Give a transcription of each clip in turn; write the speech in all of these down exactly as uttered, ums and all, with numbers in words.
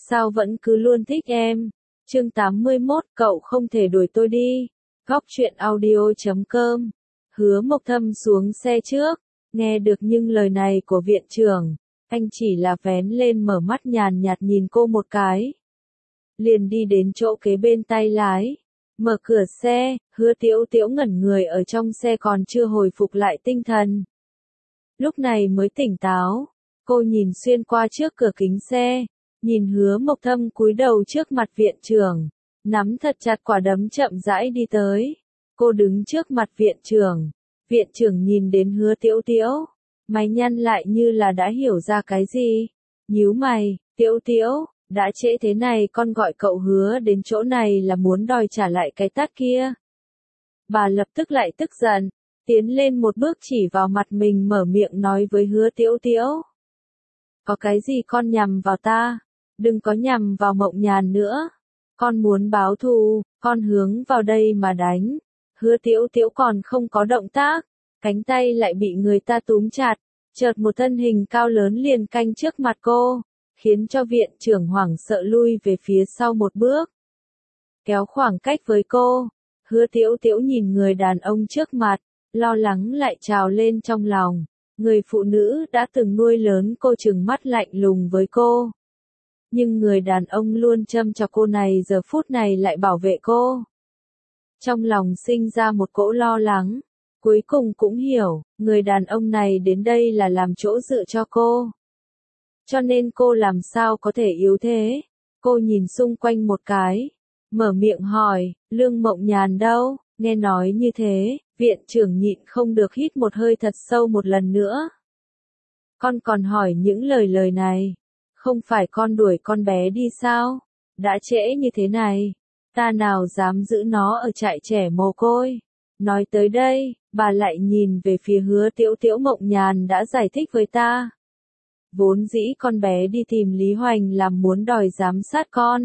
sao vẫn cứ luôn thích em. Chương tám mươi mốt, cậu không thể đuổi tôi đi. Góc truyện audio chấm com. Hứa Mộc Thâm xuống xe trước, nghe được những lời này của viện trưởng, anh chỉ là vén lên mở mắt nhàn nhạt nhìn cô một cái. Liền đi đến chỗ kế bên tay lái, mở cửa xe, Hứa Tiễu Tiễu ngẩn người ở trong xe còn chưa hồi phục lại tinh thần. Lúc này mới tỉnh táo, cô nhìn xuyên qua trước cửa kính xe, nhìn Hứa Mộc Thâm cúi đầu trước mặt viện trưởng, nắm thật chặt quả đấm chậm rãi đi tới. Cô đứng trước mặt viện trưởng, viện trưởng nhìn đến Hứa Tiễu Tiễu, mày nhăn lại như là đã hiểu ra cái gì. Nhíu mày, Tiễu Tiễu, đã trễ thế này con gọi cậu Hứa đến chỗ này là muốn đòi trả lại cái tát kia. Bà lập tức lại tức giận, tiến lên một bước chỉ vào mặt mình mở miệng nói với Hứa Tiễu Tiễu. Có cái gì con nhằm vào ta? Đừng có nhằm vào Mộng Nhàn nữa. Con muốn báo thù, con hướng vào đây mà đánh. Hứa Tiễu Tiễu còn không có động tác, cánh tay lại bị người ta túm chặt, chợt một thân hình cao lớn liền canh trước mặt cô, khiến cho viện trưởng hoảng sợ lui về phía sau một bước. Kéo khoảng cách với cô, Hứa Tiễu Tiễu nhìn người đàn ông trước mặt, lo lắng lại trào lên trong lòng. Người phụ nữ đã từng nuôi lớn cô trừng mắt lạnh lùng với cô. Nhưng người đàn ông luôn châm cho cô này giờ phút này lại bảo vệ cô. Trong lòng sinh ra một cỗ lo lắng, cuối cùng cũng hiểu, người đàn ông này đến đây là làm chỗ dựa cho cô. Cho nên cô làm sao có thể yếu thế. Cô nhìn xung quanh một cái, mở miệng hỏi, Lương Mộng Nhàn đâu? Nghe nói như thế, viện trưởng nhịn không được hít một hơi thật sâu một lần nữa. Con còn hỏi những lời lời này, không phải con đuổi con bé đi sao? Đã trễ như thế này, ta nào dám giữ nó ở trại trẻ mồ côi. Nói tới đây, bà lại nhìn về phía Hứa Tiễu Tiễu. Mộng Nhàn đã giải thích với ta. Vốn dĩ con bé đi tìm Lý Hoành làm muốn đòi giám sát con.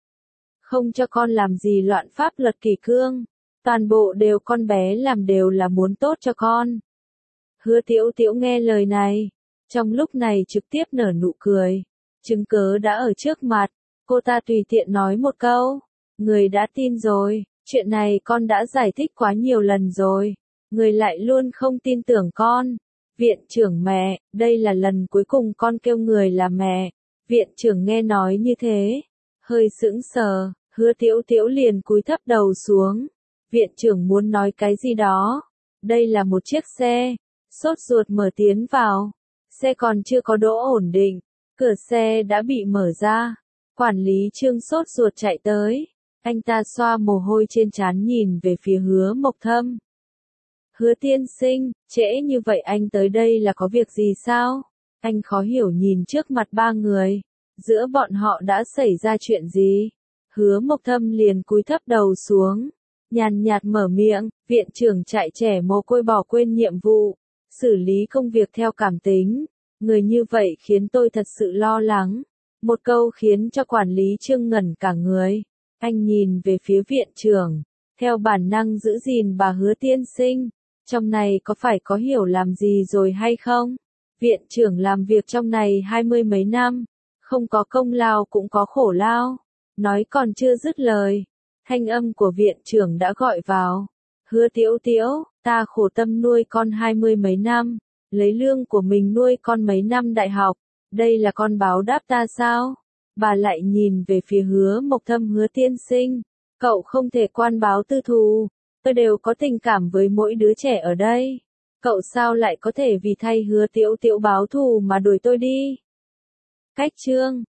Không cho con làm gì loạn pháp luật kỷ cương. Toàn bộ đều con bé làm đều là muốn tốt cho con. Hứa Tiễu Tiễu nghe lời này, trong lúc này trực tiếp nở nụ cười. Chứng cớ đã ở trước mặt, cô ta tùy tiện nói một câu. Người đã tin rồi, chuyện này con đã giải thích quá nhiều lần rồi. Người lại luôn không tin tưởng con. Viện trưởng mẹ, đây là lần cuối cùng con kêu người là mẹ. Viện trưởng nghe nói như thế, hơi sững sờ, Hứa Tiễu Tiễu liền cúi thấp đầu xuống. Viện trưởng muốn nói cái gì đó. Đây là một chiếc xe, sốt ruột mở tiến vào. Xe còn chưa có đỗ ổn định, cửa xe đã bị mở ra. Quản lý Trương sốt ruột chạy tới. Anh ta xoa mồ hôi trên trán nhìn về phía Hứa Mộc Thâm. Hứa tiên sinh, trễ như vậy anh tới đây là có việc gì sao? Anh khó hiểu nhìn trước mặt ba người. Giữa bọn họ đã xảy ra chuyện gì? Hứa Mộc Thâm liền cúi thấp đầu xuống. Nhàn nhạt mở miệng, viện trưởng trại trẻ mồ côi bỏ quên nhiệm vụ, xử lý công việc theo cảm tính. Người như vậy khiến tôi thật sự lo lắng. Một câu khiến cho quản lý Trương ngẩn cả người. Anh nhìn về phía viện trưởng, theo bản năng giữ gìn bà Hứa tiên sinh. Trong này có phải có hiểu làm gì rồi hay không? Viện trưởng làm việc trong này hai mươi mấy năm, không có công lao cũng có khổ lao. Nói còn chưa dứt lời, thanh âm của viện trưởng đã gọi vào. Hứa Tiễu Tiễu, ta khổ tâm nuôi con hai mươi mấy năm, lấy lương của mình nuôi con mấy năm đại học, đây là con báo đáp ta sao? Bà lại nhìn về phía Hứa Mộc Thâm. Hứa tiên sinh, cậu không thể quan báo tư thù, tôi đều có tình cảm với mỗi đứa trẻ ở đây. Cậu sao lại có thể vì thay Hứa Tiễu Tiễu báo thù mà đuổi tôi đi? Cách chương